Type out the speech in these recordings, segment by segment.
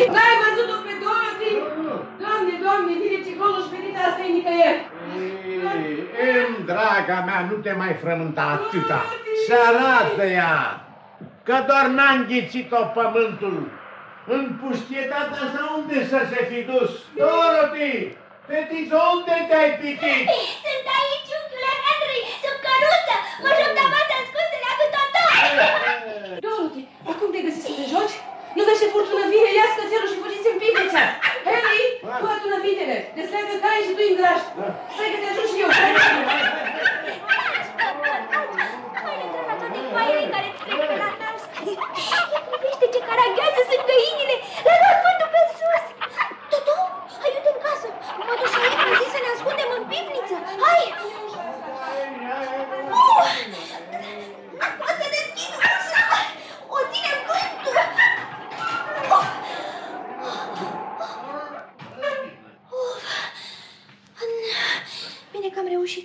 N-ai văzut-o pe Dorothy? Doamne, Doamne, vine psiholul și fetița asta e nicăieri. Draga mea, nu te mai frământa atâta. Se arată ea că doar n-a înghițit-o pământul. În pustietatea asta unde să se fi dus? Dorothy, fetiță, unde te-ai pitit? Sunt aici, unchiule Henry, sub căruță. Mă joc de fața ascunsele cu Toto. Dorothy, acum te găsiți să te joci? Nu vezi ce furtună vine, ia scățelul și fugiți în pivnița. Henry, tu adună vitele, desleagă caii și du-i în graj. Stai că te ajut și eu, stai că te ajut. Hai lângă la toate coaiele care îți trec pe la nas. Ia privește ce caraghează sunt găinile. Le-a luat vântul pe sus. Toto, hai du-te în casă. Mă duc și aici, zi să ne ascundem în pivniță. Hai! O să deschid ușa. O ține vântul. Bine că am reușit.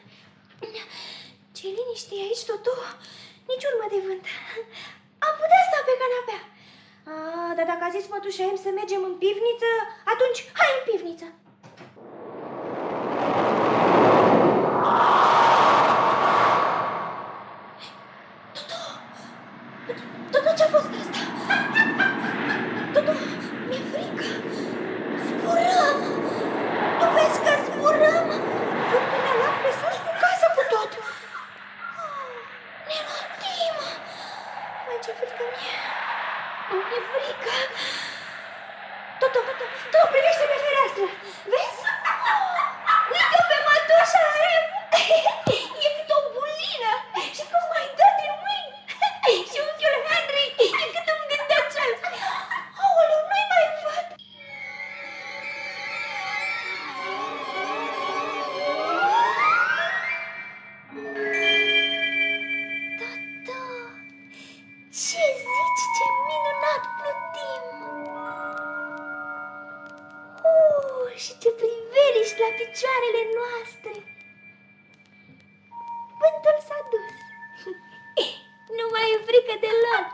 Ce liniște e aici, Toto. Nici urmă de vânt. Am putea sta pe canapea. Dar dacă a zis mătușa Em să mergem în pivniță, atunci hai în pivniță. Toto, ce-a fost asta? Toto, mi-e frică. Zburăm. Tu vezi că zburăm? Vântul ne-a luat pe sus cu casă cu tot. Ne rotim. Mai ce frică mi-e. Mi-e frică. Toto, privește pe fereastră. Vezi? Uite-o pe mătușa Em. E cât o bulină. Și cum mai dă din mâini. Și unchiul Henry e cât un gândăcel. Aoleu, nu-i mai văd. Toto, ce zici, ce minunat plutim. Și ce priveliști la picioarele noastre. Vântul s-a dus. Nu mai e frică deloc.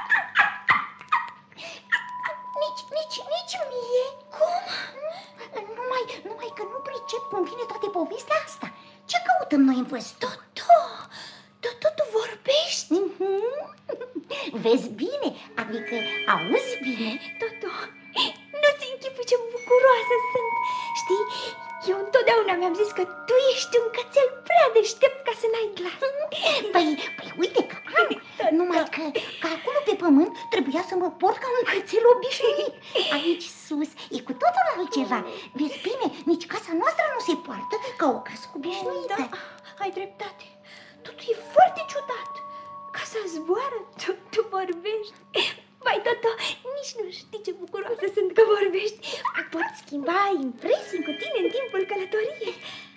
Nici mie. Cum? Numai că nu pricep cum vine toată povestea asta. Ce căutăm noi în văzduh? Toto, tu vorbești? Vezi bine, adică auzi bine. Toto, nu-ți închipui ce bucuroasă sunt. Știi, eu întotdeauna mi-am zis că tu ești un cățel prea deștept ca să n-ai glas. Păi uite că am. Numai că acolo pe pământ trebuia să mă port ca un cățel obișnuit. Aici sus e cu totul altceva. Vezi bine, nici casa noastră nu se poartă ca o casă obișnuită. Da, ai dreptate. Totul e foarte ciudat. Casa zboară, tu vorbești. Vai, Toto, nici nu știi ce bucuroasă sunt că vorbești. Pot schimba impresii cu tine în timpul călătoriei.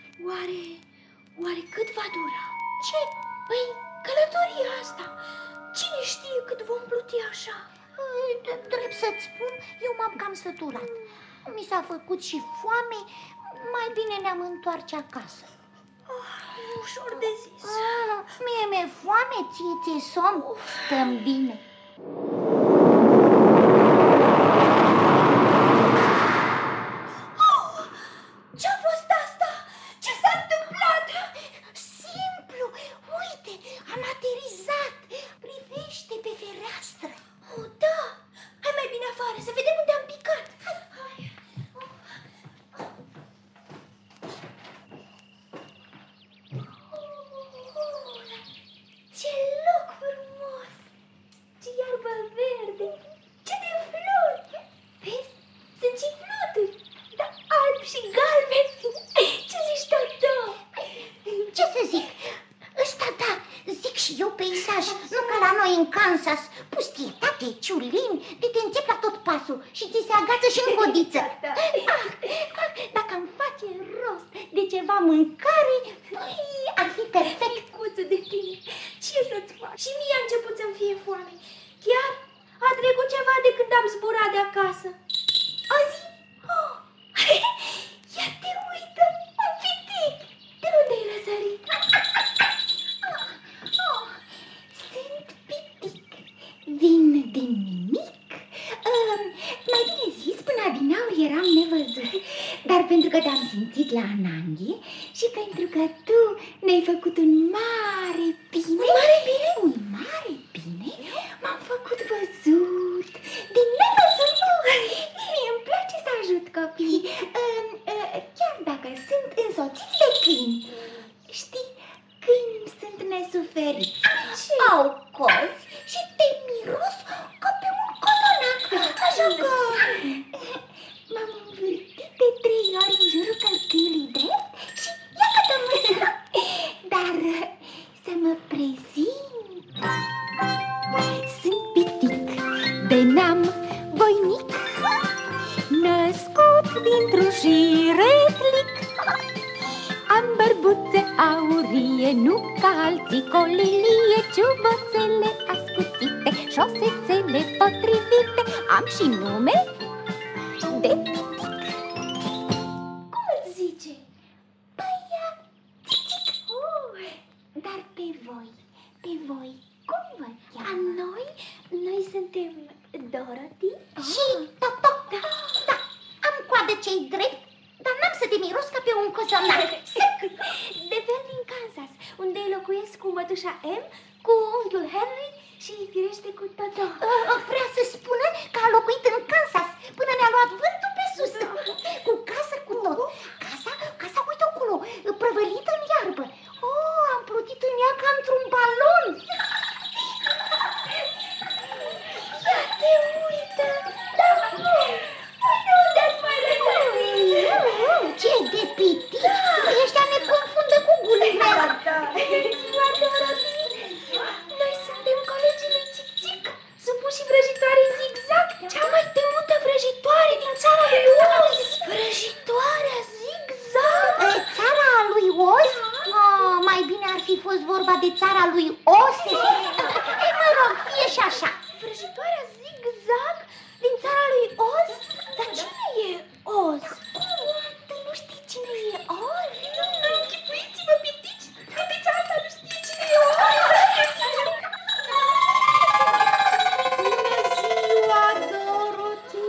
Oare cât va dura? Ce? Păi, călătoria asta. Cine știe cât vom pluti așa? Drept să-ți spun, eu m-am cam săturat. Mi s-a făcut și foame, mai bine ne-am întoarce acasă. Ușor de zis. Mie mi-e foame, ție somn. Stăm bine. Ce-a fost asta? Ce s-a întâmplat? Simplu, uite, am aterizat. Privește pe fereastră. Da, hai mai bine afară, să vedem unde am picat. Hai. Ce loc frumos! Ce iarbă verde! Ce de flori! Vezi? Sunt și fluturi, dar albi și galben. Ce zici, Toto? Ce să zic? Ăsta da, zic și eu peisaj, nu ca la noi în Kansas. Pustietate, ciulini, de te înțep la tot pasul și ți se agață și în codiță. Dacă am face rost de ceva mâncare, ar fi perfect. Micuță de tine, ce să-ți fac? Și mie a început să-mi fie foame. Chiar a trecut ceva de când am zburat de acasă. Azi? Ia te uită, un pitic. De unde ai răsărit? Sunt pitic. Vin din nimic. Mai bine eram nevăzut, dar pentru că te-am simțit la Ananghi și pentru că tu ne-ai făcut un mare bine. Un mare bine? Un mare bine? M-am făcut văzut, din nevăzut. Mie îmi place să ajut copiii, chiar dacă sunt însoțiți de câini. Știi, câini sunt nesuferiți, au cozi și te miros ca pe un cozonac. Așa că m-am învârtit de 3 ori în jurul călcâiului drept și iată-mă. Dar să mă prezint. Sunt Pitic, de neam voinic, născut dintr-un șiretlic. Am bărbuțe aurie, nu ca alții, colilie, ciuboțele ascuțite, șosețele potrivite. Am și nume de Pitic. Cum îți zice? Pitic. Dar pe voi, cum vă cheamă? Noi suntem Dorothy și Totoc. Da, am coadă cei drept, dar n-am să te miros ca pe un cozonac. De fel din Kansas, unde locuiesc cu mătușa Em, cu unchiul Henry și firește cu Toto. Vrea să spună că a locuit în Kansas până ne-a luat vântul pe sus. Cu casă, cu tot. Casa, uite acolo, prăvălită în iarbă. Am plutit în ea ca într-un balon. Ia te uită. Unde ați mai răsărit? Ce de Pitic? Ăștia ne confundă cu Gulliver. Noi suntem colegii lui Țic-Țic, supuși vrăjitoarei Zig-Zag, cea mai temută vrăjitoare din țara lui Oz. Vrăjitoarea Zig-Zag? Țara lui Oz? Mai bine ar fi fost vorba de țara lui Oz. Mă rog, fie și așa. Vrăjitoarea Zig-Zag din țara lui Oz? Dar cine e Oz? Tu nu știi cine e Oz? Nu, închipuiți-vă, Pitici! Fetița asta nu știe cine e Oz! Bună ziua, Dorothy!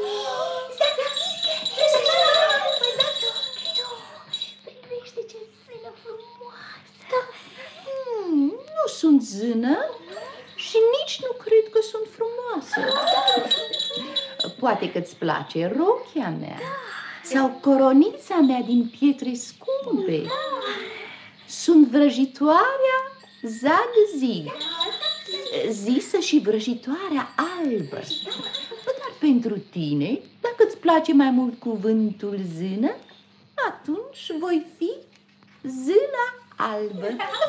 Privește ce sână frumoasă! Nu sunt zână și nici nu cred că sunt frumoasă. Poate că-ți place rochia mea sau coronița mea din pietre scumpe. Sunt vrăjitoarea Zag-Zig, zisă și vrăjitoarea albă. Dar pentru tine, dacă îți place mai mult cuvântul zână, atunci voi fi Zâna albă.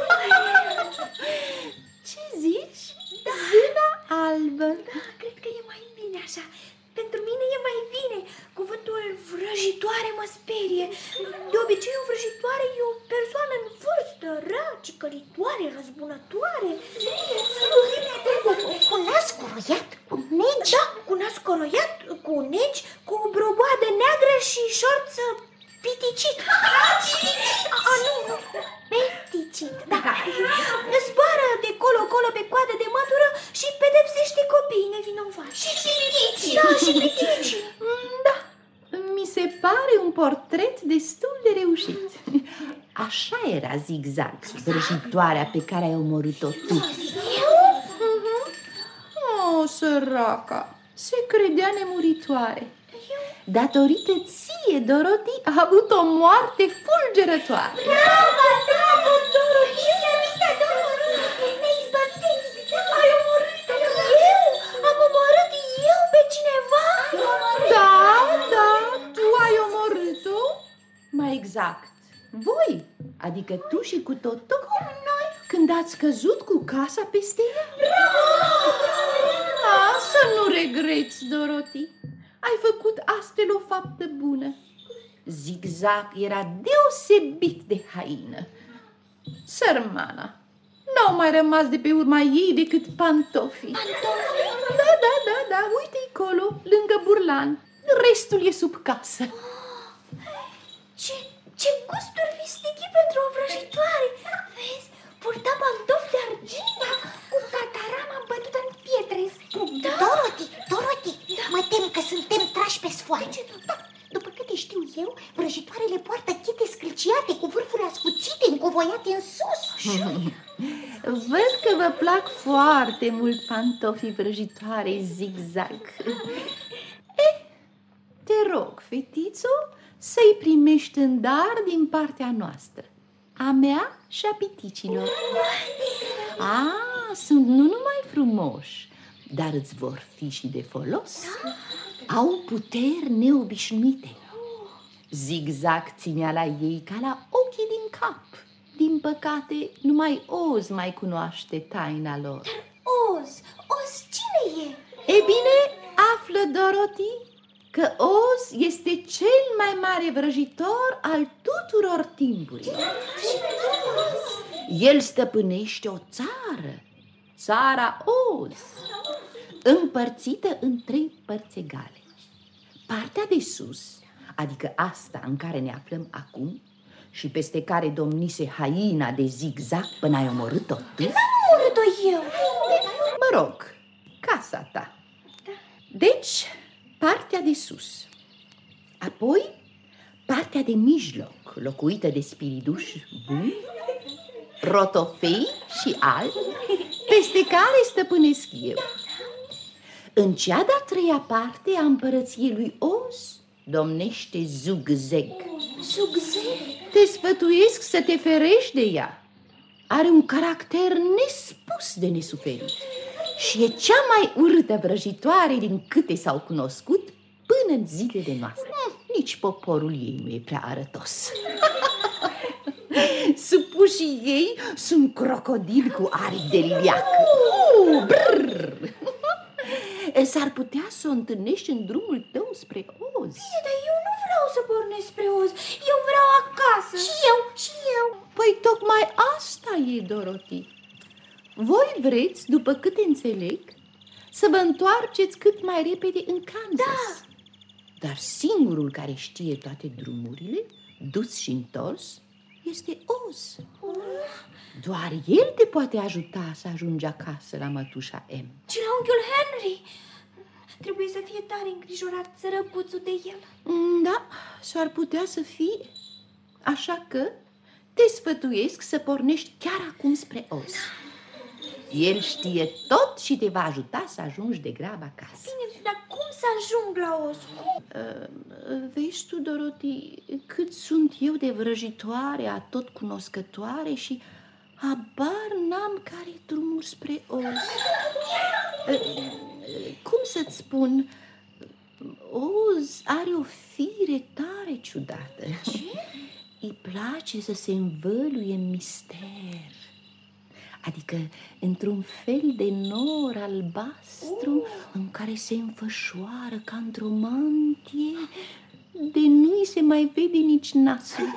Ce zici? Zâna albă. Da, cred că e mai bine așa. Pentru mine e mai bine. Cuvântul vrăjitoare mă sperie. De obicei o vrăjitoare e o persoană în vârstă, rea, cicălitoare, răzbunătoare. Cu nas coroiat, cu negi. Da, cu nas coroiat, cu negi, cu broboadă neagră și șorță piticit. Nu, peticit, da. Zboară de colo-colo pe coadă de mătură și pedepsește copiii nevinovați. Și pitici. Da, și pitici. Da, mi se pare un portret destul de reușit. Așa era Zig-Zag, vrăjitoarea pe care ai omorât-o tu. Oh, săraca, se credea nemuritoare. Datorită ție, Dorothy, a avut o moarte fulgerătoare. Bravo, Dorothy! Ne-ai izbăvit! Ai omorât eu? Am omorât eu pe cineva? Da, tu ai omorât-o? Mai exact, voi, adică tu și cu Toto, noi, când ați căzut cu casa peste ea. Să nu regreți, Dorothy. Ai făcut astfel o faptă bună. Zig-Zag era deosebit de haină. Sărmana, n-au mai rămas de pe urma ei decât pantofii. Da, uite-i colo, lângă burlan. Restul e sub casă. Ce gusturi vistichi pentru o vrăjitoare! Vezi, purta pantofi de argint cu catarama bătută în pietre. Da. Dorothy, mă tem că suntem trași pe sfoară. eu, vrăjitoarele poartă chete scâlciate cu vârfuri ascuțite, încovoiate în sus. Văd că vă plac foarte mult pantofii vrăjitoare zigzag. Te rog, fetițo, să-i primești în dar din partea noastră, a mea și a piticilor. Sunt nu numai frumoși, dar îți vor fi și de folos. Au puteri neobișnuite. Zigzag ținea la ei ca la ochii din cap. Din păcate, numai Oz mai cunoaște taina lor. Oz, cine e? E bine, află, Dorothy, că Oz este cel mai mare vrăjitor al tuturor timpurilor. El stăpânește o țară, țara Oz, împărțită în 3 părți egale. Partea de sus, adică asta în care ne aflăm acum și peste care domnise haina de zigzag până ai omorât-o tu. N-am omorât-o eu. Mă rog, casa ta. Deci, partea de sus. Apoi, partea de mijloc, locuită de spiriduși buni, rotofei și albi, peste care stăpânesc eu. În cea de-a 3-a parte a împărăției lui Oz domnește Zugzag. Te sfătuiesc să te ferești de ea. Are un caracter nespus de nesuferit și e cea mai urâtă vrăjitoare din câte s-au cunoscut până în zilele noastre. Nici poporul ei nu e prea arătos. Supușii ei sunt crocodili cu aripi de liliac. S-ar putea să o întâlnești în drumul tău spre Oz. Dar eu nu vreau să pornesc spre Oz. Eu vreau acasă. Și eu. Păi tocmai asta e, Dorothy. Voi vreți, după câte înțeleg, să vă întoarceți cât mai repede în Kansas. Da. Dar singurul care știe toate drumurile, dus și întors, este Oz. Doar el te poate ajuta să ajungi acasă la mătușa M. Și la unchiul Henry. Trebuie să fie tare îngrijorat sărăcuțul de el. Da, s-ar putea să fie. Așa că te sfătuiesc să pornești chiar acum spre Oz. El știe tot și te va ajuta să ajungi de grab acasă. Bine, dar cum să ajung la Oz? Vezi tu, Dorothy, cât sunt eu de vrăjitoare, atotcunoscătoare și habar n-am care drumuri spre Oz. Cum să-ți spun? Oz are o fire tare ciudată. Ce? Îi place să se învăluie în mister. Adică într-un fel de nor albastru în care se înfășoară ca într-o mantie de nu-i se mai vede nici nasul.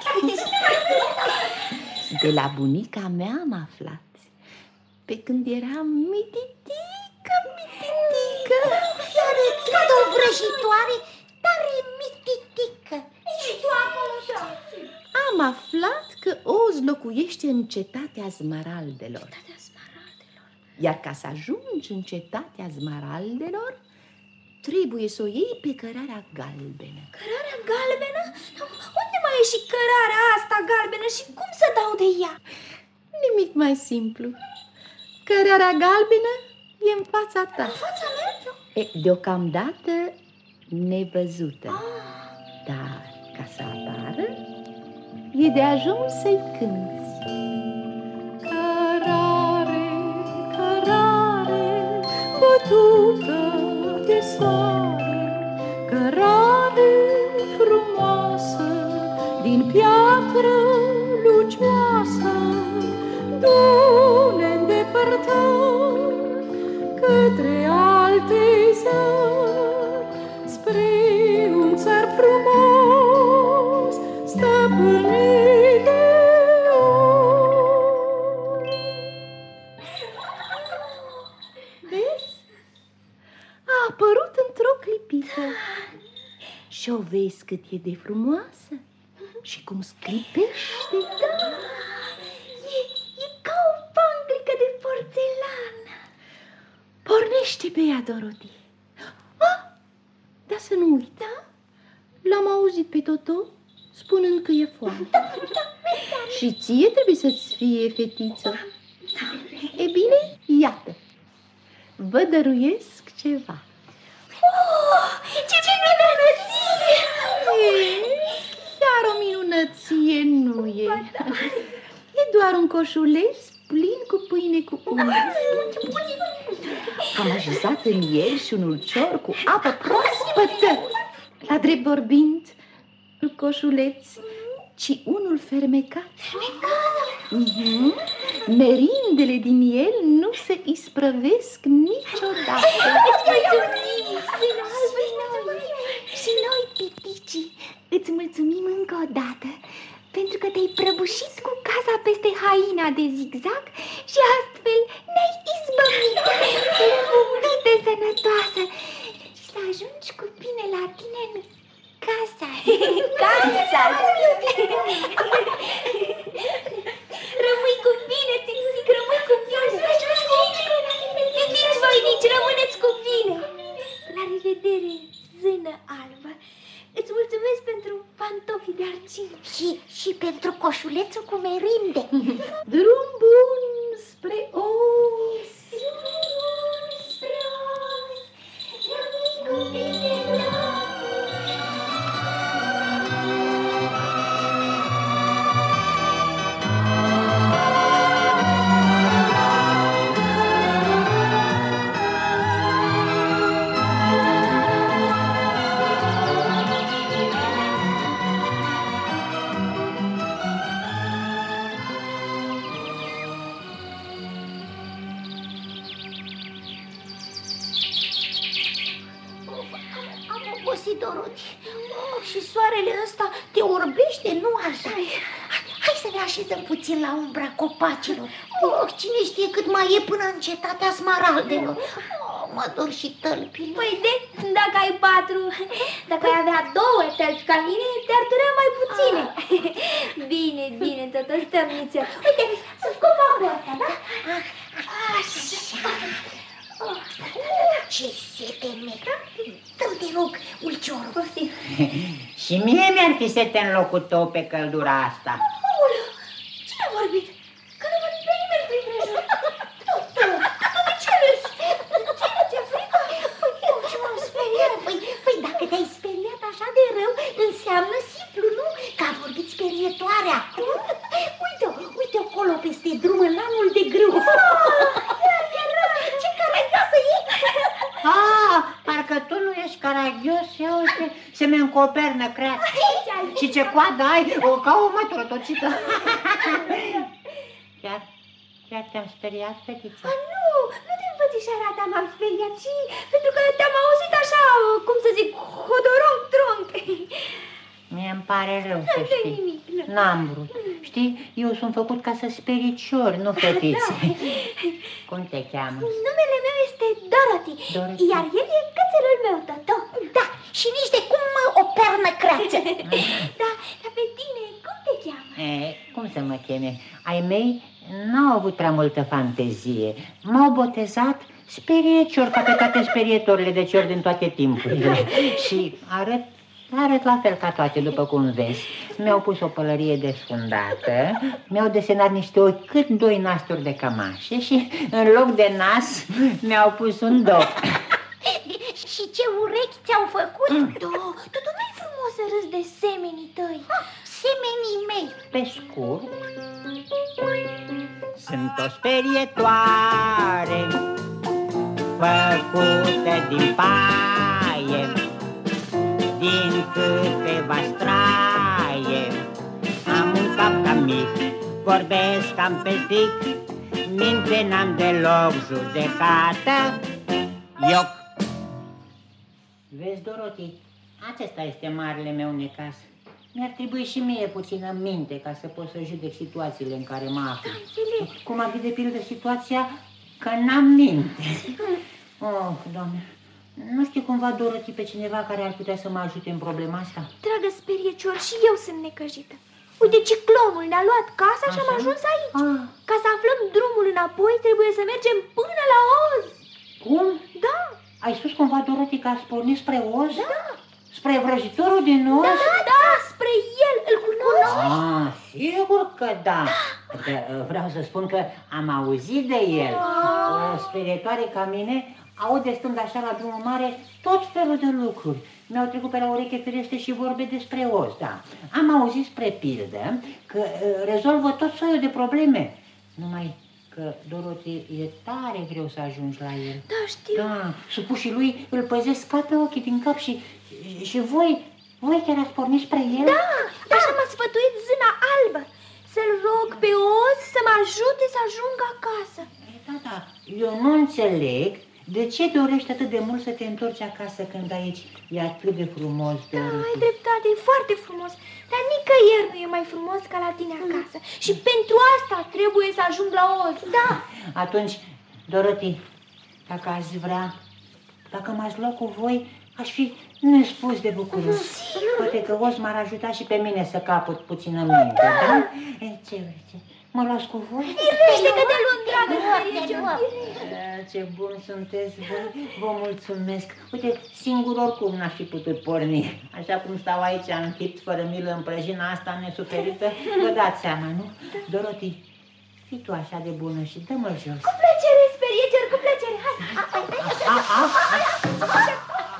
De la bunica mea am aflat, pe când eram mititică. Și arătat o vrăjitoare tare mititică. Și tu acolo, Am aflat că Oz locuiește în cetatea Zmaraldelor. Iar ca să ajungi în cetatea Zmaraldelor, trebuie să o iei pe cărarea galbenă. Cărarea galbenă? Unde mai e și cărarea asta galbenă și cum să dau de ea? Nimic mai simplu. Cărarea galbenă e în fața ta. În fața mea? Deocamdată nevăzută. Dar ca să apară, e de ajuns să-i cânți. Cărare, cărare, bătută de soare, cărare frumoasă, din piatră lucioasă, du-ne îndepărtări către alte zări, spre un țar frumos, stăpânit de Oz. Vezi? A apărut într-o clipită. Și o vezi cât e de frumoasă și cum sclipește. E ca o panglică de porțelană. Pornește pe ea, Dorothy. Dar să nu uita, l-am auzit auzit pe Toto spunând că e foame. Și ție trebuie să-ți fie fetiță. E bine, iată, vă dăruiesc ceva. Ce minunăție! Chiar o minunăție nu e. E doar un coșuleț plin cu pâine cu unt. Am așezat în el și un ulcior cu apă proaspătă. La drept vorbind, nu coșuleț, ci unul fermecat. Merindele din el nu se isprăvesc niciodată. Și noi, piticii, îți mulțumim încă o dată pentru că te-ai prăbușit cu casa peste haina de zigzag și astfel ne-ai izbăvit. Du-te sănătoasă și să ajungi cu bine la tine în casa. Rămâi cu bine, te zic, rămâi cu bine. Pitici voinici, rămâneți cu bine. La revedere, zână albă. Îți mulțumesc pentru pantofii de argint. Și pentru coșulețul cu merinde. Drum bun spre os. Spre os, rămâi cu bine, drag. Dorothy. Și soarele ăsta te orbește, nu așa? Hai să ne așezăm puțin la umbra copacilor. Cine știe cât mai e până în cetatea Smaraldelor. Mă dor și tălpile. Păi dacă ai 4, dacă ai avea 2 tălpi ca mine, te-ar durea mai puține. Bine, tot stăm nițel. Uite, să-ți copacul ăsta, da? Așa. Ce sete mică! Dă-mi, te rog, ulciorul. Poftim. Și mie mi-ar fi sete în locul tău pe căldura asta. Aoleu, cine a vorbit? Că nu vorbit pe nimeni prin prejur. Tu de ce râzi? Ție ți-e frică? Păi, ce m-am speriat? Păi, dacă te-ai speriat așa de rău, înseamnă simplu, nu? Că a vorbit sperietoarea. Uite acolo peste drum, în lanul de grâu. Ce caragioasă e! Parcă tu nu ești caragios, ia uite, se mi încopernă creața. Și ce coadă ai, ca o mătură tocită. Chiar te-am speriat, fetiță? Nu din învățișarea ta m-am speriat, ci pentru că te-am auzit așa, cum să zic, hodorong-tronc. Mie-mi pare rău, să știi. N-am vrut. Știi, eu sunt făcut ca să sperii ciori, nu fetițe. Cum te cheamă? Numele meu este Dorothy. Iar el e cățelul meu, Toto. Da, și nici de cum o pernă creață. Dar pe tine, cum te cheamă? Cum să mă cheme? Ai mei n-au avut prea multă fantezie. M-au botezat speriecior, ca pe toate sperietorile de ciori din toate timpurile. Și arăt la fel ca toate, după cum vezi. Mi-au pus o pălărie desfundată, mi-au desenat niște ochi cât 2 nasturi de cămașe și în loc de nas mi-au pus un dop. Și ce urechi ți-au făcut? Totul nu-i frumos să râzi de semenii tăi. Semenii mei. Pe scurt, sunt o sperietoare făcută din paie, din câteva straie. Am un cap cam mic, vorbesc cam pestic, minte n-am deloc judecată. Ioc. Vezi, Dorothy, acesta este marele meu necaz. Mi-ar trebui și mie puțină minte ca să pot să judec situațiile în care mă aflu. Cum ar fi de pildă situația că n-am minte. Oh, Doamne, nu știu cumva, Dorothy, pe cineva care ar putea să mă ajute în problema asta? Dragă speriecior, și eu sunt necăjită. Uite, ciclonul ne-a luat casa și am ajuns aici. Ca să aflăm drumul înapoi, trebuie să mergem până la Oz. Cum? Da. Ai spus cumva, Dorothy, că ați pornit spre Oz? Da. Spre vrăjitorul din os? Da, spre el, îl cunoști? Ah, sigur că da. Vreau să spun că am auzit de el. O sperietoare ca mine aude stând așa la drumul mare tot felul de lucruri. Mi-au trecut pe la ureche ferește și vorbe despre os, da. Am auzit spre pildă că rezolvă tot soiul de probleme. Numai că, Dorothy, e tare greu să ajungi la el. Da, știu. Da, supușii lui îl păzesc ca pe ochii din cap și voi chiar ați pornit spre el? Da, așa m-a sfătuit Zâna Albă. Să-l rog pe os să mă ajute să ajung acasă. Da, eu nu înțeleg de ce dorești atât de mult să te întorci acasă când aici e atât de frumos, Dorothy. Da, ai dreptate, e foarte frumos, dar nicăieri nu e mai frumos ca la tine acasă. Și pentru asta trebuie să ajung la Oz. Da. Atunci, Dorothy, dacă ați vrea, dacă m-ați luat cu voi, aș fi nespus de bucuros. Poate că Oz m-ar ajuta și pe mine să capăt puțină minte, da? Ce vreți? Mă luați cu voi? Irește că te luăm, dragă speriecior. Ce bun sunteți voi, vă mulțumesc. Uite, singur oricum n-aș fi putut porni. Așa cum stau aici închipt fără milă în prăjina asta nesuferită, vă dați seama, nu? Dorothy, fii tu așa de bună și dă-mă jos. Cu plăcere, speriecior, cu plăcere. Hai.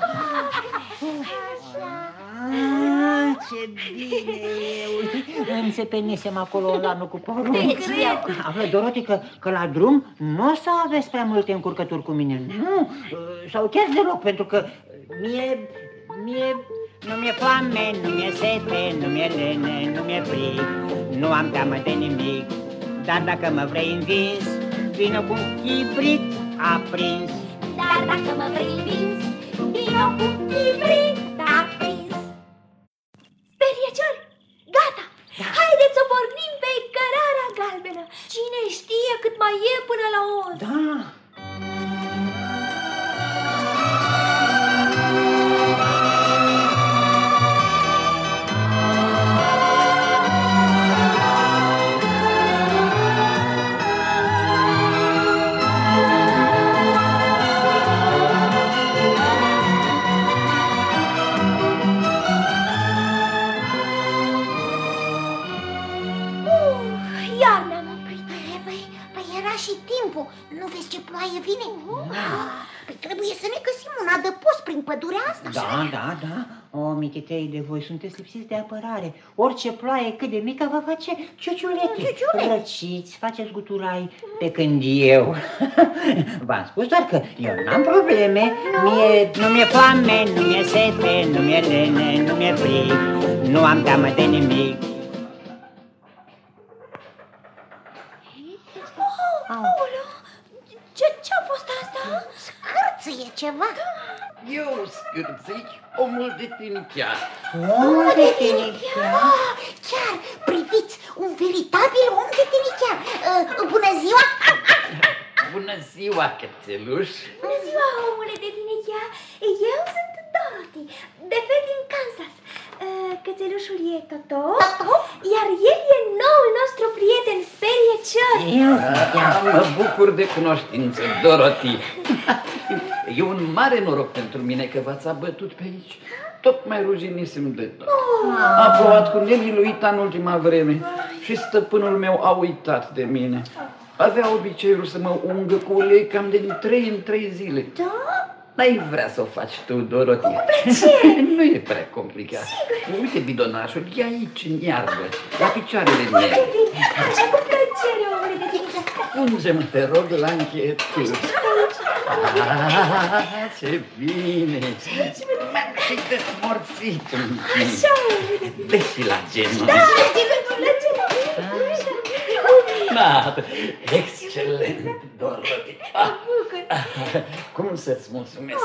Ce bine eu înțepenisem acolo lanul cu porumb. Află, Dorothy, că la drum nu o să aveți prea multe încurcături cu mine. Nu, sau chiar deloc, pentru că mie nu mi-e foame, nu mi-e sete, nu mi-e lene, nu mi-e frig, nu am teamă de nimic. Dar dacă mă vrei învins, vină cu un chibrit aprins. Dar dacă mă vrei învins, vină cu un chibrit aprins. Speriecior, gata! Da. Haideți să pornim pe cărarea galbenă. Cine știe cât mai e până la Oz. Da. Nu vezi ce ploaie vine? Păi trebuie să ne găsim un adăpost prin pădurea asta. Da. O, mititei de voi, sunteți lipsiți de apărare. Orice ploaie cât de mică va face ciuciulete. Răciți, faceți guturai, pe când eu v-am spus doar că eu n-am probleme. Nu mi-e foame, nu mi-e sete, nu mi-e lene, nu mi-e frig, nu am teamă de nimic. Ce-a fost asta? Scârțâie ceva. Eu scârțic omul de tinichear. Omul de tinichear? Chiar, priviți, un veritabil om de tinichear. Bună ziua! Bună ziua, cățeluș. Bună ziua, omule de tinichear. Eu sunt Dorothy, de fel din Kansas. Cățelușul e Toto, iar el e noul nostru prieten, Speriecior. Mă bucur de cunoștință, Dorothy. E un mare noroc pentru mine că v-ați abătut pe aici. Tot mai ruginisem de tot. A plouat cu nemiluita în ultima vreme și stăpânul meu a uitat de mine. Avea obiceiul să mă ungă cu ulei cam de 3 în 3 zile. Da? N-ai vrea să o faci tu, Dorothy? Nu e prea complicat. Uite bidonașul, e aici, în iarbă, la picioarele mele. Așa, cu plăcere, omule de tinichear. Punge-mă, te rog, la încheietură. Ce bine! Și desmorțit un pic. Așa, omule de tinichear. Dă-și la genul. Da, cu plăcere. Da, excelent, Dorothy. Cum să-ți mulțumesc?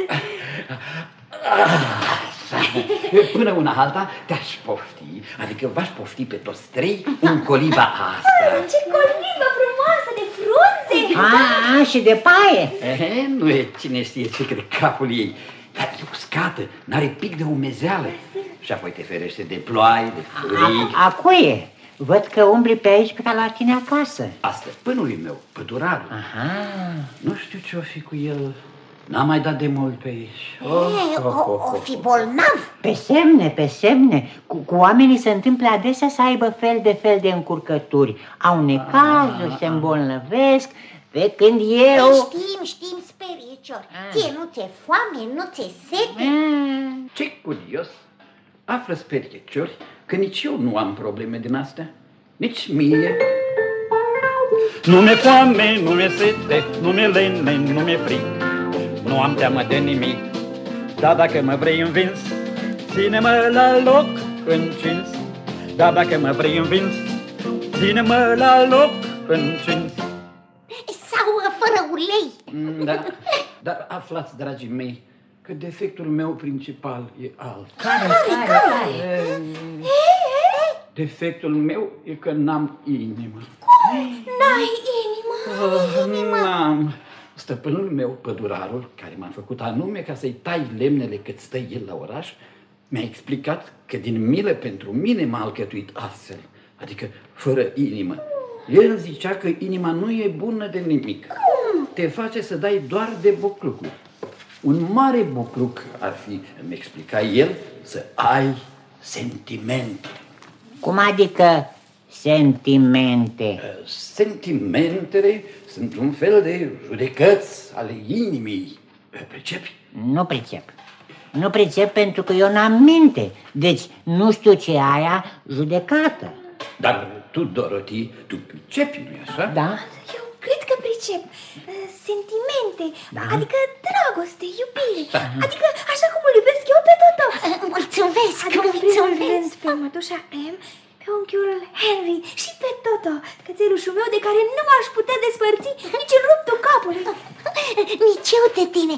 Până una alta te-aș pofti, adică v-aș pofti pe toți trei în coliba asta. Ce colibă frumoasă de frunze! Și de paie. Nu e cine știe ce crede capul ei, dar e uscată, n-are pic de umezeală și apoi te ferește de ploaie, de frig. Acuie, văd că umbli pe aici ca la tine acasă. Asta, stăpânului meu, pădurarul. Aha. Nu știu ce-o fi cu el, N-am mai dat de mult pe aici. O fi bolnav. Pe semne. Cu oamenii se întâmplă adesea să aibă fel de încurcături. Au necazuri, se îmbolnăvesc, pe când eu... Știm, speriecior. Ție nu ți-e foame, nu ți-e sete? Ce curios! Află, sperieciori, că nici eu nu am probleme din astea. Nici mie. Nu mi-e foame, nu mi-e sete, nu mi-e lene, nu mi-e frig. Nu am teamă de nimic, dar dacă mă vrei învins, ține-mă la loc încins. Dar dacă mă vrei învins, ține-mă la loc încins. Sau fără ulei. Da, dar aflați, dragii mei, că defectul meu principal e alt. Care? Defectul meu e că n-am inimă. N-ai inimă? N-am. Stăpânul meu, pădurarul, care m-a făcut anume ca să-i tai lemnele cât stă el la oraș, mi-a explicat că din milă pentru mine m-a alcătuit astfel, adică fără inimă. El zicea că inima nu e bună de nimic. Te face să dai doar de buclucuri. Un mare bucluc ar fi, îmi explica el, să ai sentimente. Cum adică sentimente? Sentimentele sunt un fel de judecăți ale inimii. Pricepi? Nu pricep pentru că eu n-am minte. Deci nu știu ce e aia judecată. Dar tu, Dorothy, tu pricepi, nu-i așa? Da. Eu cred că pricep. Sentimente, adică dragoste, iubire, adică așa cum îl iubesc eu pe Toto. Mulțumesc, mulțumesc. Pe mătușa M, pe unchiul Henry și pe Toto, cățelușul meu de care nu m-aș putea despărți nici în ruptul capului. Nici eu de tine.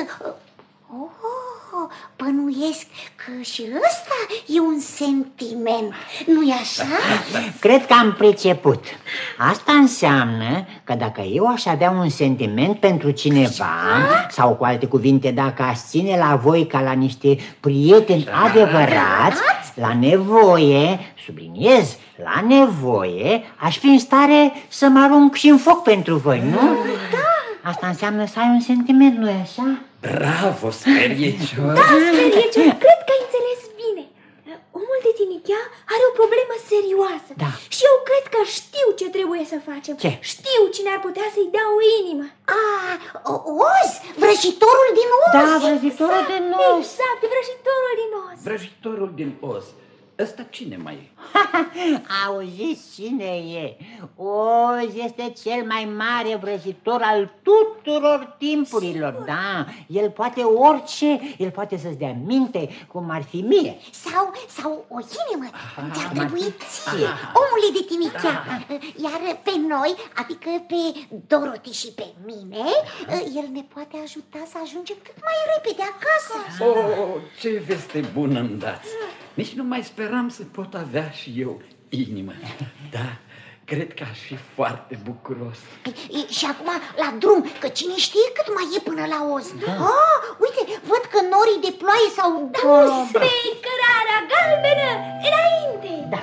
Bănuiesc că și ăsta e un sentiment, nu-i așa? Cred că am priceput. Asta înseamnă că dacă eu aș avea un sentiment pentru cineva, sau cu alte cuvinte, dacă aș ține la voi ca la niște prieteni adevărați, la nevoie, subliniez, la nevoie, aș fi în stare să mă arunc și în foc pentru voi, nu? Da. Asta înseamnă să ai un sentiment, nu-i așa? Bravo, speriecior! Da, speriecior, cred că ai înțeles bine. Omul de tinichea are o problemă serioasă. Da. Și eu cred că știu ce trebuie să facem. Ce? Știu cine ar putea să-i dea o inimă. Oz, vrăjitorul din Oz. Da, vrăjitorul din Oz. Exact, vrăjitorul din Oz. Vrăjitorul din Oz. Ăsta cine mai e? Auziți cine e? Oz este cel mai mare vrăjitor al tuturor timpurilor, da. El poate orice, el poate să-ți dea minte, cum ar fi mie. Sau o inimă, ți-ar trebui ție, omule de tinichea. Iar pe noi, adică pe Dorothy și pe mine, el ne poate ajuta să ajungem cât mai repede acasă. Ce veste bună îmi dați! Nici nu mai speram să pot avea și eu inimă. Da, cred că aș fi foarte bucuros. Și acum la drum, că cine știe cât mai e până la Oz. Uite, văd că norii de ploaie s-au dus. Pe cărarea galbenă, înainte! Da.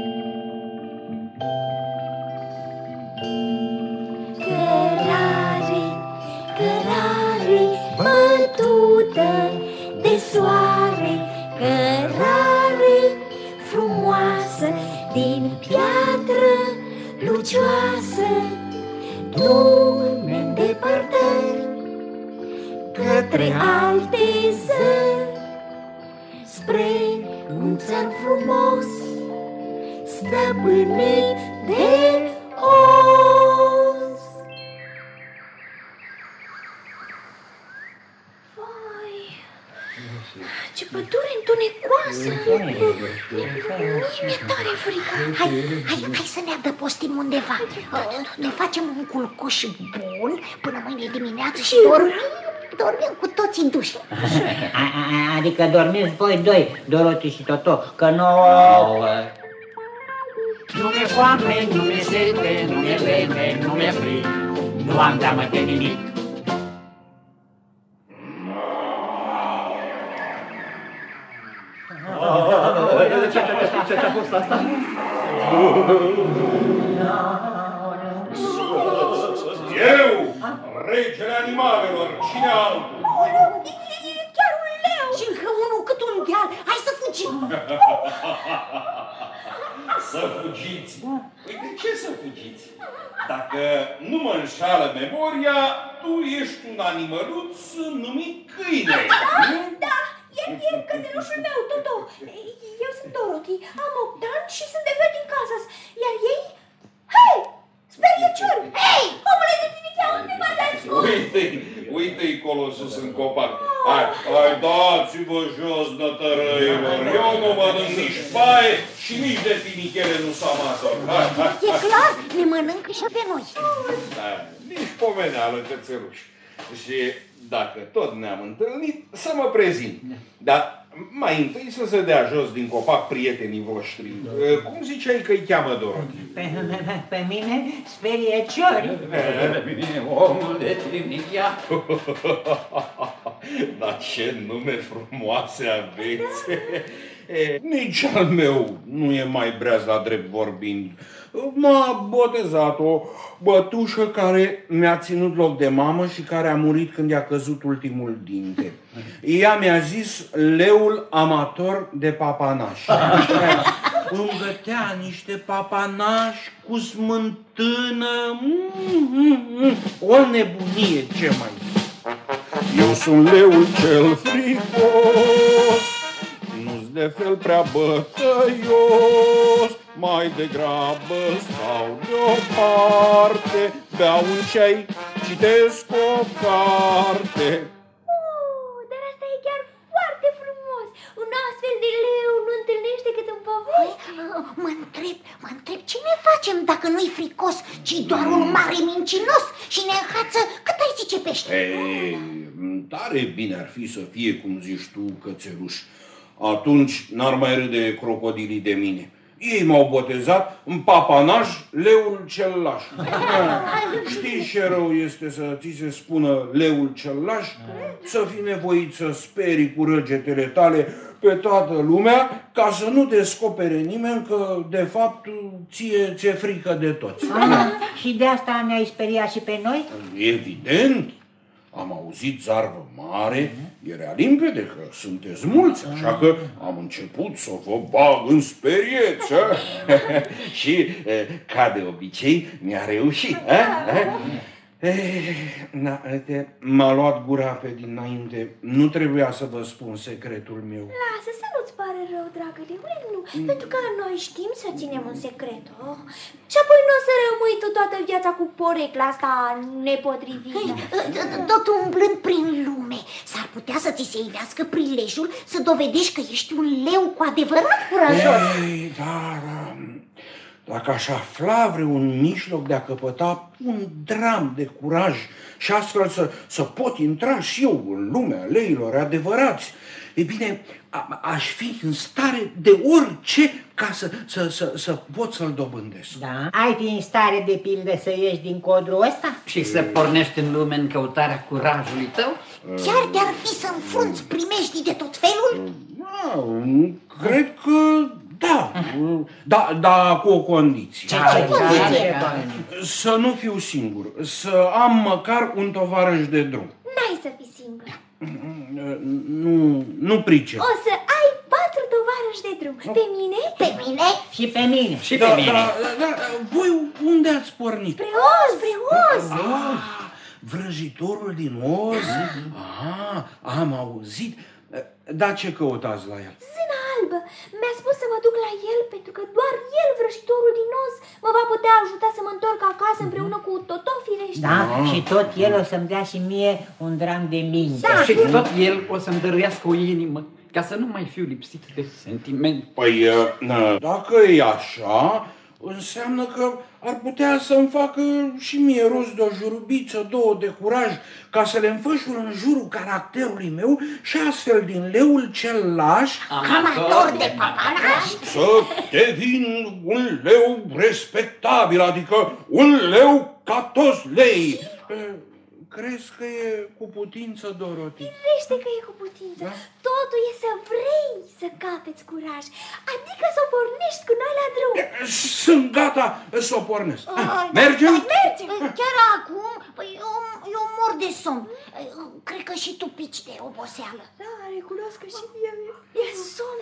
Cărare, cărare, bătută de soare, cărare frumoasă din piatră lucioasă, du-mă în depărtări către alte zări, spre un țăr frumos stăpânit de Oz. Ce pădure întunecoasă! Mi-e tare frică! Hai să ne adăpostim undeva. Ne facem un culcuș bun până mâine dimineață și dormim cu toți în duș. Adică dormiți voi doi, Dorothy și Toto, că nu... Nu mi-e foame, nu mi-e sete, nu mi-e lene, nu mi-e frig. Nu am teamă de nimic. Ce-a fost asta? Eu, regele animalelor, cine altul? E chiar un leu! Și încă unul cât un deal, hai să fugim! Să fugiți? Păi de ce să fugiți? Dacă nu mă înșală memoria, tu ești un animăluț numit câine. Da, e cățelușul meu, Toto. Eu sunt Dorothy, am 8 ani și sunt de fel din Kansas. Iar ei... Hei! Sperieciori! Hei! Omule de tinichea, unde m-ați ascuns? Uite-i colo sus în copac. Hai, dați-vă jos, nătărăilor. Eu nu mănânc nici paie și nici de tinichele nu s-a masă. E clar, ne mănâncă și pe noi. Da, nici pomeneală, cățeluș. Și dacă tot ne-am întâlnit, să mă prezint. Dar mai întâi să se dea jos din copac prietenii voștri. Cum ziceai că îi cheamă Dorothy? Pe mine, Sperieciori. Pe mine, omul de trinichea. Dar ce nume frumoase aveți! Nici al meu nu e mai breaz la drept vorbind. M-a botezat o bătușă care mi-a ținut loc de mamă și care a murit când i-a căzut ultimul dinte. Ea mi-a zis leul amator de papanași. Îmi gătea niște papanași cu smântână. O nebunie, ce mai zic. Eu sunt leul cel frigos, nu-s de fel prea bătăios, mai degrabă stau deoparte, beau un ceai, citesc o carte. Dar asta e chiar foarte frumos. Un astfel de leu nu întâlnești decât în poveste. Mă întreb ce ne facem dacă nu-i fricos, ci doar un mare mincinos și ne înhață cât ai zice pește. Ei, tare bine ar fi să fie cum zici tu, cățeluș. Atunci n-ar mai râde crocodilii de mine. Ei m-au botezat în papanaj leul cel laș. Știi ce rău este să ți se spună leul cel laș? Să fii nevoit să sperii cu răgetele tale pe toată lumea ca să nu descopere nimeni că de fapt ție frică de toți. Și de asta ne-ai speriat și pe noi? Evident. Am auzit zarvă mare, era limpede că sunteți mulți, așa că am început să vă bag în sperieță. Și, ca de obicei, mi-a reușit. M-a luat gura pe dinainte. Nu trebuia să vă spun secretul meu. Lasă să nu-ți pare rău, dragă leule, nu. Pentru că noi știm să ținem un secret. Și apoi nu o să rămâi tu toată viața cu porecla asta nepotrivită. Tot umblând prin lume, s-ar putea să ți se ivească prilejul să dovedești că ești un leu cu adevărat curajos. Ei, dar dacă aș afla vreun mijloc de a căpăta un dram de curaj și astfel să pot intra și eu în lumea leilor adevărați, e bine, aș fi în stare de orice ca să pot să-l dobândesc. Da? Ai fi în stare, de pildă, să ieși din codrul ăsta? Și să pornești în lume în căutarea curajului tău? Chiar te-ar fi să înfrunți primejdii de tot felul? Cred că da. Da, cu o condiție. Ce condiție? Să nu fiu singur, să am măcar un tovarăș de drum. N-ai să fii singur. Nu pricep. O să ai 4 tovarăși de drum. Pe mine? Pe mine? Și pe mine. Și pe mine. Da, voi unde ați pornit? Spre Oz, spre Oz. Vrăjitorul din Oz? Am auzit. Dar ce căutați la el? Zâna albă. Mi-a spus să mă duc la el pentru că doar el, vrăjitorul din Oz, mă va putea ajuta să mă întorc acasă împreună cu totofile ăștia. Da, și tot el o să-mi dea și mie un dram de minte. Da, și tot el o să-mi dăruiască o inimă, ca să nu mai fiu lipsit de sentiment. Păi, dacă e așa, înseamnă că ar putea să-mi facă și mie rost de o jurubiță, 2 de curaj, ca să le înfășur în jurul caracterului meu și astfel din leul cel laș, amator de papanași, să devin un leu respectabil, adică un leu ca toți lei. Crezi că e cu putință, Dorothy? Firește că e cu putință. Da? Totul e să vrei să capeți curaj. Adică să o pornești cu noi la drum. Sunt gata să o pornesc. Mergem? Mergem. Chiar acum? Păi eu mor de somn. Cred că și tu pici de oboseală. Da, recunosc că și mie e somn.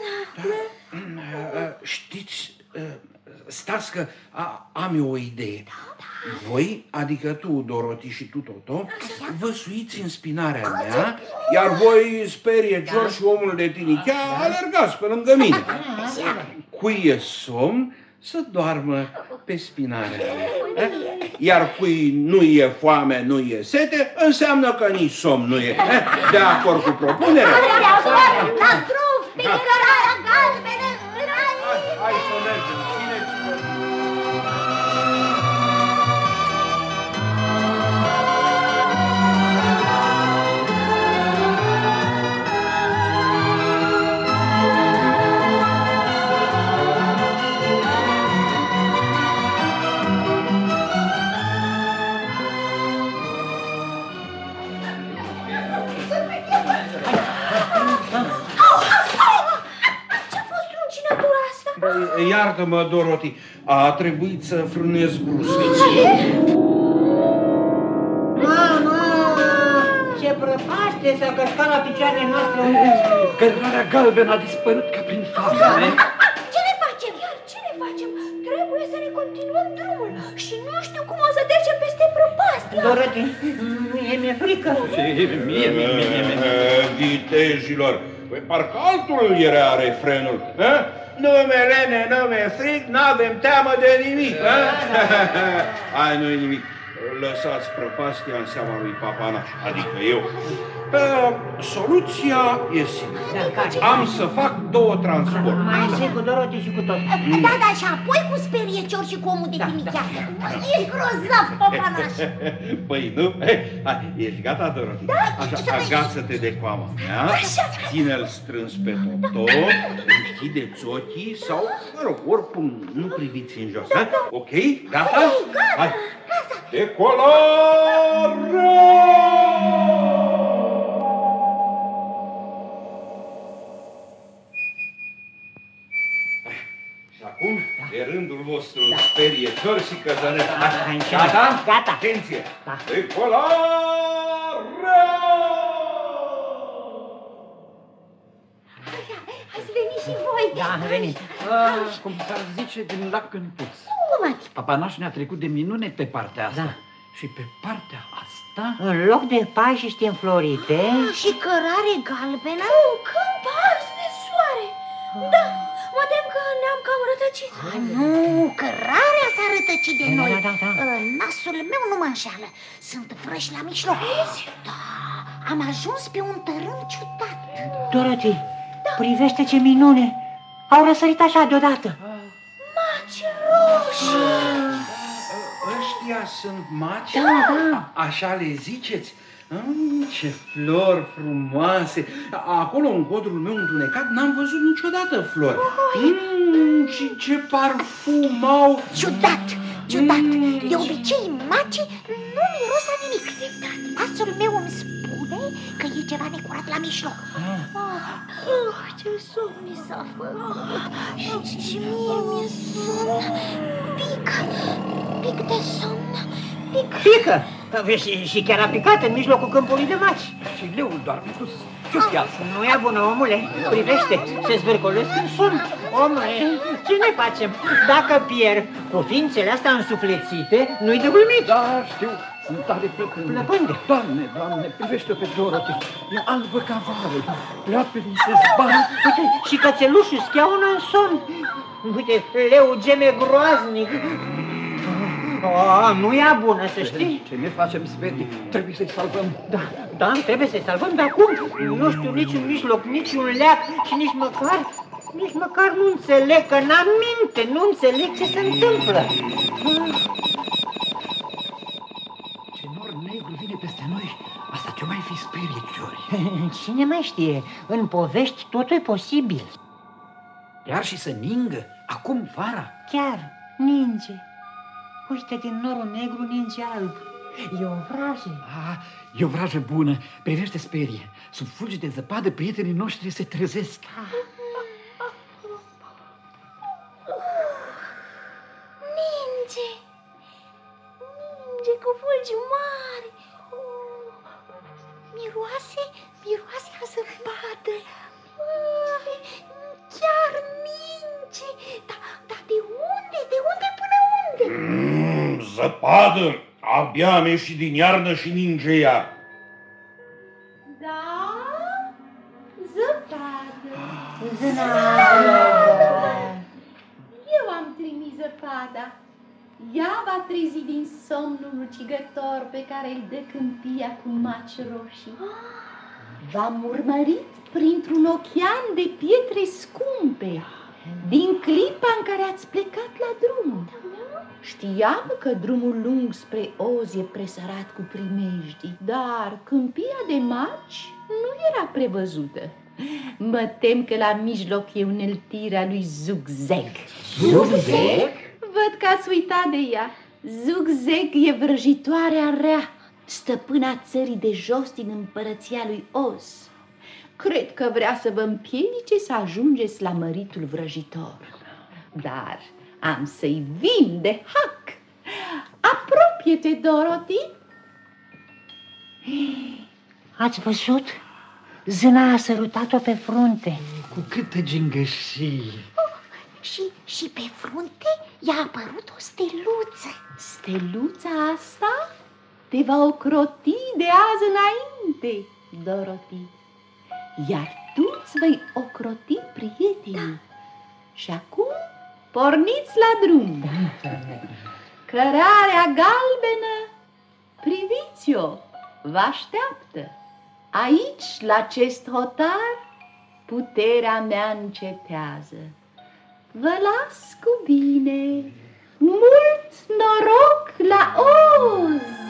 Știți, stați că am eu o idee. Voi, adică tu, Dorothy, și tu, Toto, vă suiți în spinarea mea, iar voi, Sperie, George și omul de tinichea, alergați pe lângă mine. Cui e somn, să doarmă pe spinarea mea. Iar cui nu e foame, nu e sete, înseamnă că nici somn nu e. De acord cu propunerea? La drum, pe cărarea galbenă, Hai să mergem. Iartă-mă, Dorothy, a trebuit să frânez brusc. Mama! Ce prăpaște s-a căscat la picioarele noastre! Cărarea galbenă a dispărut ca prin foame. Ce ne facem? Ce ne facem? Trebuie să ne continuăm drumul și nu știu cum o să trecem peste prăpastie. Dorothy, mi-e frică. Mie. Vitejilor, păi parcă altul era refrenul. Numele, nume fric, n-avem teamă de nimic. Hai, nu-i nimic. Lăsați prăpastia în seama lui Papanaș, adică eu. Soluția e simplă. Am să fac 2 transporturi. Mai zi cu Dorothy și cu tot. Da, și apoi cu Sperie, George și cu omul de tinichea. E grozav, Papanaș. Păi nu? Hai, ești gata, Dorothy? Așa, agață-te de coama mea, ține-l strâns pe Toto, închideți ochii sau, mă rog, oricum, nu priviți în jos, ha? Ok? Gata? Hai! Decolare! Și acum, e rândul vostru sperietor și căzănesc. Gata? Gata. Atenție! Da. Decolare! Hai să veniți și voi. Da, am venit. Cum s-ar zice, din lac în pus. Cum adică? Papanaș ne-a trecut de minune pe partea asta. Da. Și pe partea asta... În loc de pajiști înflorite... Și cărare galbenă? Câmp ars de soare. Da, mă tem că ne-am cam rătăcit. Nu, cărarea s-a rătăcit de noi. Da. Nasul meu nu mă înșală. Sunt vrăși la mijloc. Da, am ajuns pe un tărâm ciudat. Dorothy, privește ce minune! Au răsărit așa deodată. Maci roșii. Ăștia sunt maci? Da. Așa le ziceți? Ce flori frumoase! Acolo, în codrul meu întunecat, n-am văzut niciodată flori. Și ce parfum au! Ciudat. De obicei, macii nu miros a nimic. Nasul meu îmi spune că e ceva necurat la mijloc. Ce somn mi s-a făcut. Și mie mi-e somn. Pic de somn. Pică! Și chiar a picat în mijlocul câmpului de maci. Și leul doarme sus. Ce-o Nu e bună, omule. Privește, se zvârcolesc în somn. Omule, ce ne facem? Dacă pierd cu ființele astea însuflețite, nu-i de glumit. Da, știu. Sunt tare plăpânde. Plăpânde? Doamne, privește-o pe Dorothy. E albă ca varul. Pleoapele se zbat. Uite, și cățelușul scheaună în somn. Uite, leu geme groaznic. Nu e bună, să știi. Ce ne facem, Sveti? Trebuie să-i salvăm. Da, trebuie să-i salvăm, dar cum? Nu știu niciun mijloc, niciun leac și nici măcar nu înțeleg, că n-am minte, nu înțeleg ce se întâmplă. Ce nor negru vine peste noi. Asta ce mai fi sperie, Ciori? Cine mai știe? În povești totul e posibil. Chiar și să ningă, acum vara. Chiar, ninge. Uite, din norul negru ninge alb. E o vrajă. E o vrajă bună, privește sperie. Sub fulgi de zăpadă, prietenii noștri se trezesc. Ninge cu fulgi mari. Miroase a zăpadă. Chiar ninge. Dar de unde? De unde până unde? Zăpadă! Abia am ieșit din iarnă și ninge ea. Da, zăpadă. Eu am trimis zăpada. Ea va trezi din somnul ucigător pe care îl dă câmpia cu maci roșii. V-am urmărit printr-un ochean de pietre scumpe, din clipa în care ați plecat la drum. Știam că drumul lung spre Oz e presărat cu primejdii, dar câmpia de maci nu era prevăzută. Mă tem că la mijloc e uneltirea lui Zugzag. Zugzag? Văd că ați uitat de ea. Zugzag e vrăjitoarea rea, stăpâna țării de jos din împărăția lui Oz. Cred că vrea să vă împiedice să ajungeți la măritul vrăjitor. Dar am să-i vin de hac. Apropie-te, Dorothy. Ați văzut? Zâna a sărutat-o pe frunte. Cu câtă gingășie. Și pe frunte i-a apărut o steluță. Steluța asta te va ocroti de azi înainte, Dorothy. Iar tu îți vei ocroti prietenii. Și acum porniți la drum. Cărarea galbenă, priviți-o, vă așteaptă. Aici, la acest hotar, puterea mea încetează. Vă las cu bine. Mult noroc la Oz!